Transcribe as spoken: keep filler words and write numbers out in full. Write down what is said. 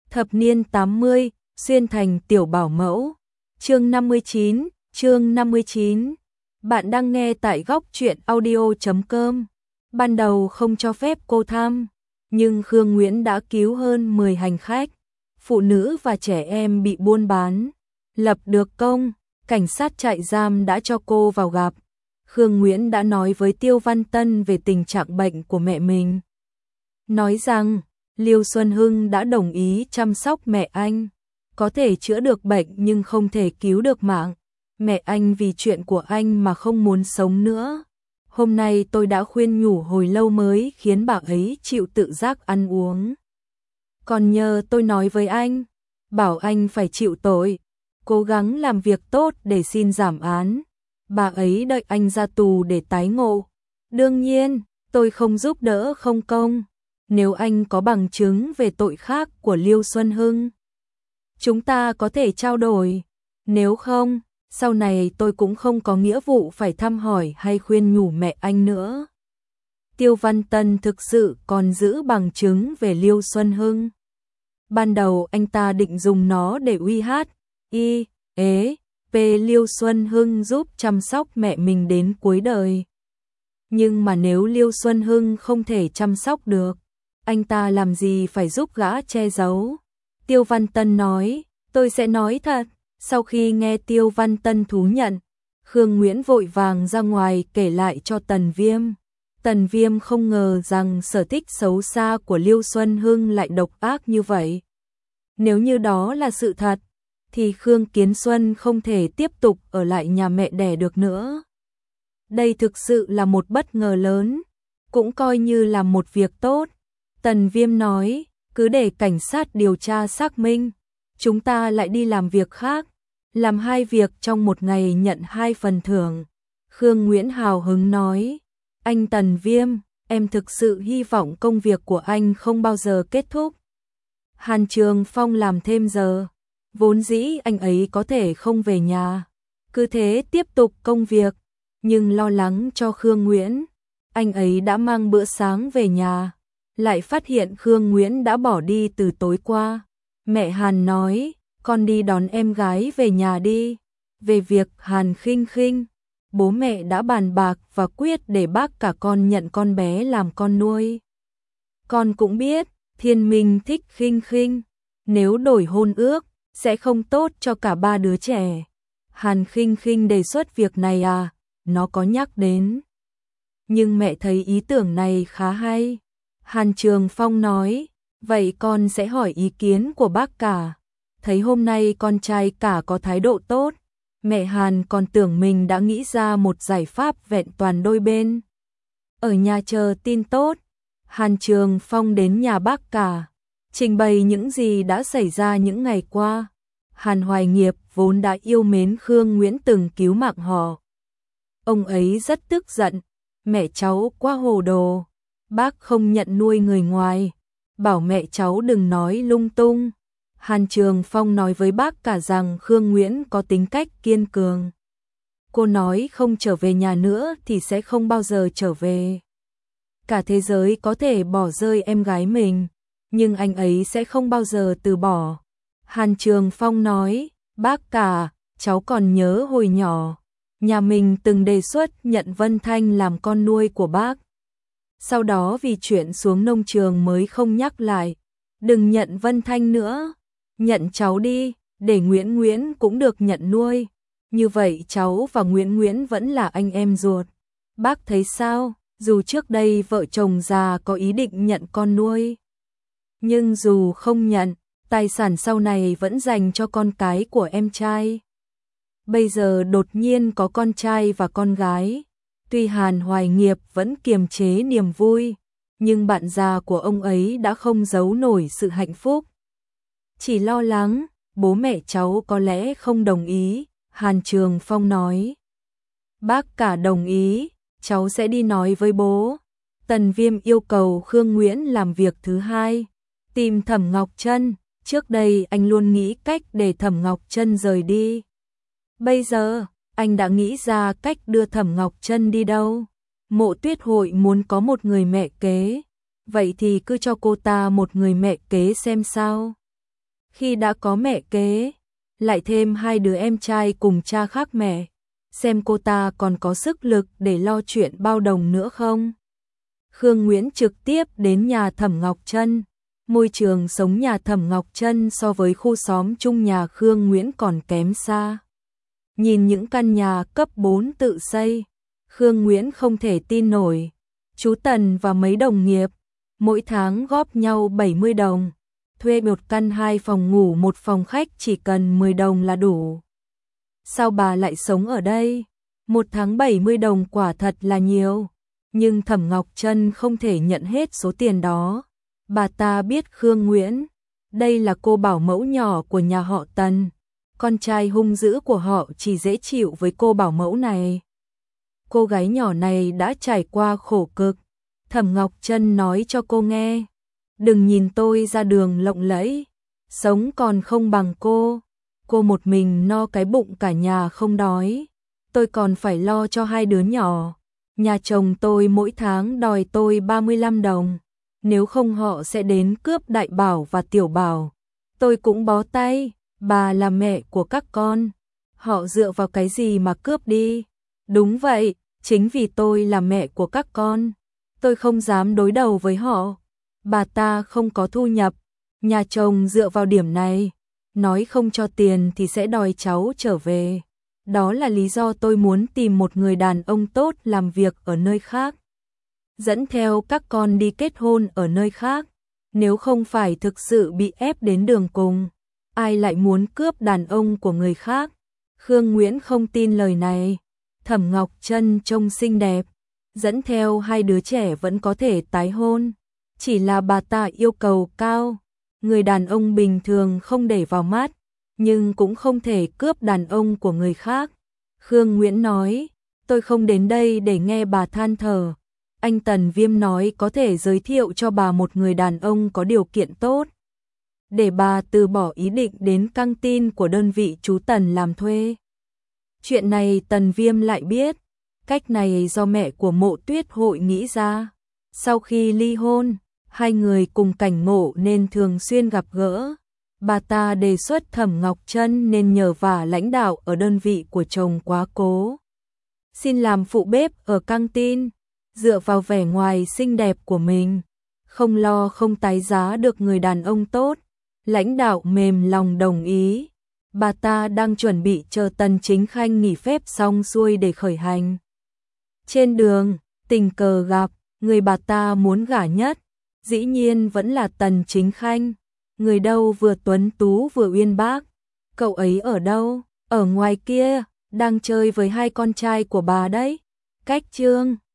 Thập niên tám mươi, xuyên thành tiểu bảo mẫu. Chương năm mươi chín, chương năm mươi chín. Bạn đang nghe tại góc truyện audio chấm com. Ban đầu không cho phép cô thăm, nhưng Khương Nguyễn đã cứu hơn mười hành khách, phụ nữ và trẻ em bị buôn bán, lập được công, cảnh sát trại giam đã cho cô vào gặp. Khương Nguyễn đã nói với Tiêu Văn Tân về tình trạng bệnh của mẹ mình. Nói rằng, Liêu Xuân Hưng đã đồng ý chăm sóc mẹ anh, có thể chữa được bệnh nhưng không thể cứu được mạng. Mẹ anh vì chuyện của anh mà không muốn sống nữa. Hôm nay tôi đã khuyên nhủ hồi lâu mới khiến bà ấy chịu tự giác ăn uống. Còn nhờ tôi nói với anh, bảo anh phải chịu tội, cố gắng làm việc tốt để xin giảm án. Bà ấy đợi anh ra tù để tái ngộ. Đương nhiên, tôi không giúp đỡ không công. Nếu anh có bằng chứng về tội khác của Liêu Xuân Hưng, chúng ta có thể trao đổi. Nếu không, sau này tôi cũng không có nghĩa vụ phải thăm hỏi hay khuyên nhủ mẹ anh nữa. Tiêu Văn Tân thực sự còn giữ bằng chứng về Liêu Xuân Hưng. Ban đầu anh ta định dùng nó để uy hát, y, ế, về Liêu Xuân Hưng giúp chăm sóc mẹ mình đến cuối đời. Nhưng mà nếu Liêu Xuân Hưng không thể chăm sóc được, anh ta làm gì phải giúp gã che giấu. Tiêu Văn Tân nói, tôi sẽ nói thật. Sau khi nghe Tiêu Văn Tân thú nhận, Khương Nguyễn vội vàng ra ngoài kể lại cho Tần Viêm. Tần Viêm không ngờ rằng sở thích xấu xa của Liêu Xuân Hưng lại độc ác như vậy. Nếu như đó là sự thật, thì Khương Kiến Xuân không thể tiếp tục ở lại nhà mẹ đẻ được nữa. Đây thực sự là một bất ngờ lớn, cũng coi như là một việc tốt. Tần Viêm nói, cứ để cảnh sát điều tra xác minh, chúng ta lại đi làm việc khác, làm hai việc trong một ngày nhận hai phần thưởng. Khương Nguyễn hào hứng nói, anh Tần Viêm, em thực sự hy vọng công việc của anh không bao giờ kết thúc. Hàn Trường Phong làm thêm giờ, vốn dĩ anh ấy có thể không về nhà, cứ thế tiếp tục công việc, nhưng lo lắng cho Khương Nguyễn, anh ấy đã mang bữa sáng về nhà, lại phát hiện Khương Nguyễn đã bỏ đi từ tối qua. Mẹ Hàn nói, con đi đón em gái về nhà đi. Về việc Hàn Khinh Khinh, bố mẹ đã bàn bạc và quyết để bác cả con nhận con bé làm con nuôi. Con cũng biết, Thiên Minh thích Khinh Khinh, nếu đổi hôn ước, sẽ không tốt cho cả ba đứa trẻ. Hàn Khinh Khinh đề xuất việc này à, nó có nhắc đến. Nhưng mẹ thấy ý tưởng này khá hay. Hàn Trường Phong nói, vậy con sẽ hỏi ý kiến của bác cả. Thấy hôm nay con trai cả có thái độ tốt, mẹ Hàn còn tưởng mình đã nghĩ ra một giải pháp vẹn toàn đôi bên. Ở nhà chờ tin tốt, Hàn Trường Phong đến nhà bác cả, trình bày những gì đã xảy ra những ngày qua. Hàn Hoài Nghiệp vốn đã yêu mến Khương Nguyễn từng cứu mạng họ. Ông ấy rất tức giận, mẹ cháu quá hồ đồ, bác không nhận nuôi người ngoài, bảo mẹ cháu đừng nói lung tung. Hàn Trường Phong nói với bác cả rằng Khương Nguyễn có tính cách kiên cường. Cô nói không trở về nhà nữa thì sẽ không bao giờ trở về. Cả thế giới có thể bỏ rơi em gái mình, nhưng anh ấy sẽ không bao giờ từ bỏ. Hàn Trường Phong nói, bác cả, cháu còn nhớ hồi nhỏ, nhà mình từng đề xuất nhận Vân Thanh làm con nuôi của bác. Sau đó vì chuyện xuống nông trường mới không nhắc lại. Đừng nhận Vân Thanh nữa, nhận cháu đi, để Nguyễn Nguyễn cũng được nhận nuôi. Như vậy cháu và Nguyễn Nguyễn vẫn là anh em ruột. Bác thấy sao, dù trước đây vợ chồng già có ý định nhận con nuôi, nhưng dù không nhận, tài sản sau này vẫn dành cho con cái của em trai. Bây giờ đột nhiên có con trai và con gái. Tuy Hàn Hoài Nghiệp vẫn kiềm chế niềm vui, nhưng bạn già của ông ấy đã không giấu nổi sự hạnh phúc. Chỉ lo lắng, bố mẹ cháu có lẽ không đồng ý, Hàn Trường Phong nói. Bác cả đồng ý, cháu sẽ đi nói với bố. Tần Viêm yêu cầu Khương Nguyễn làm việc thứ hai, tìm Thẩm Ngọc Trân. Trước đây anh luôn nghĩ cách để Thẩm Ngọc Trân rời đi. Bây giờ, anh đã nghĩ ra cách đưa Thẩm Ngọc Trân đi đâu. Mộ Tuyết Hội muốn có một người mẹ kế, vậy thì cứ cho cô ta một người mẹ kế xem sao. Khi đã có mẹ kế, lại thêm hai đứa em trai cùng cha khác mẹ, xem cô ta còn có sức lực để lo chuyện bao đồng nữa không. Khương Nguyễn trực tiếp đến nhà Thẩm Ngọc Trân. Môi trường sống nhà Thẩm Ngọc Trân so với khu xóm chung nhà Khương Nguyễn còn kém xa. Nhìn những căn nhà cấp bốn tự xây, Khương Nguyễn không thể tin nổi. Chú Tần và mấy đồng nghiệp, mỗi tháng góp nhau bảy mươi đồng. Thuê một căn hai phòng ngủ một phòng khách chỉ cần mười đồng là đủ. Sao bà lại sống ở đây? Một tháng bảy mươi đồng quả thật là nhiều. Nhưng Thẩm Ngọc Trân không thể nhận hết số tiền đó. Bà ta biết Khương Nguyễn, đây là cô bảo mẫu nhỏ của nhà họ Tần. Con trai hung dữ của họ chỉ dễ chịu với cô bảo mẫu này. Cô gái nhỏ này đã trải qua khổ cực. Thẩm Ngọc Trân nói cho cô nghe. Đừng nhìn tôi ra đường lộng lẫy, sống còn không bằng cô. Cô một mình no cái bụng cả nhà không đói. Tôi còn phải lo cho hai đứa nhỏ. Nhà chồng tôi mỗi tháng đòi tôi ba mươi lăm đồng. Nếu không họ sẽ đến cướp Đại Bảo và Tiểu Bảo. Tôi cũng bó tay, bà là mẹ của các con. Họ dựa vào cái gì mà cướp đi? Đúng vậy, chính vì tôi là mẹ của các con. Tôi không dám đối đầu với họ. Bà ta không có thu nhập. Nhà chồng dựa vào điểm này. Nói không cho tiền thì sẽ đòi cháu trở về. Đó là lý do tôi muốn tìm một người đàn ông tốt làm việc ở nơi khác. Dẫn theo các con đi kết hôn ở nơi khác. Nếu không phải thực sự bị ép đến đường cùng, ai lại muốn cướp đàn ông của người khác? Khương Nguyễn không tin lời này. Thẩm Ngọc Trân trông xinh đẹp, dẫn theo hai đứa trẻ vẫn có thể tái hôn. Chỉ là bà ta yêu cầu cao, người đàn ông bình thường không để vào mắt, nhưng cũng không thể cướp đàn ông của người khác. Khương Nguyễn nói, tôi không đến đây để nghe bà than thở. Anh Tần Viêm nói có thể giới thiệu cho bà một người đàn ông có điều kiện tốt, để bà từ bỏ ý định đến căng tin của đơn vị chú Tần làm thuê. Chuyện này Tần Viêm lại biết, cách này do mẹ của Mộ Tuyết Hội nghĩ ra. Sau khi ly hôn, hai người cùng cảnh ngộ nên thường xuyên gặp gỡ. Bà ta đề xuất Thẩm Ngọc Trân nên nhờ vả lãnh đạo ở đơn vị của chồng quá cố. Xin làm phụ bếp ở căng tin, dựa vào vẻ ngoài xinh đẹp của mình, không lo không tái giá được người đàn ông tốt. Lãnh đạo mềm lòng đồng ý. Bà ta đang chuẩn bị chờ Tần Chính Khanh nghỉ phép xong xuôi để khởi hành. Trên đường, tình cờ gặp, người bà ta muốn gả nhất, dĩ nhiên vẫn là Tần Chính Khanh. Người đâu vừa tuấn tú vừa uyên bác. Cậu ấy ở đâu? Ở ngoài kia, đang chơi với hai con trai của bà đấy. Cách chương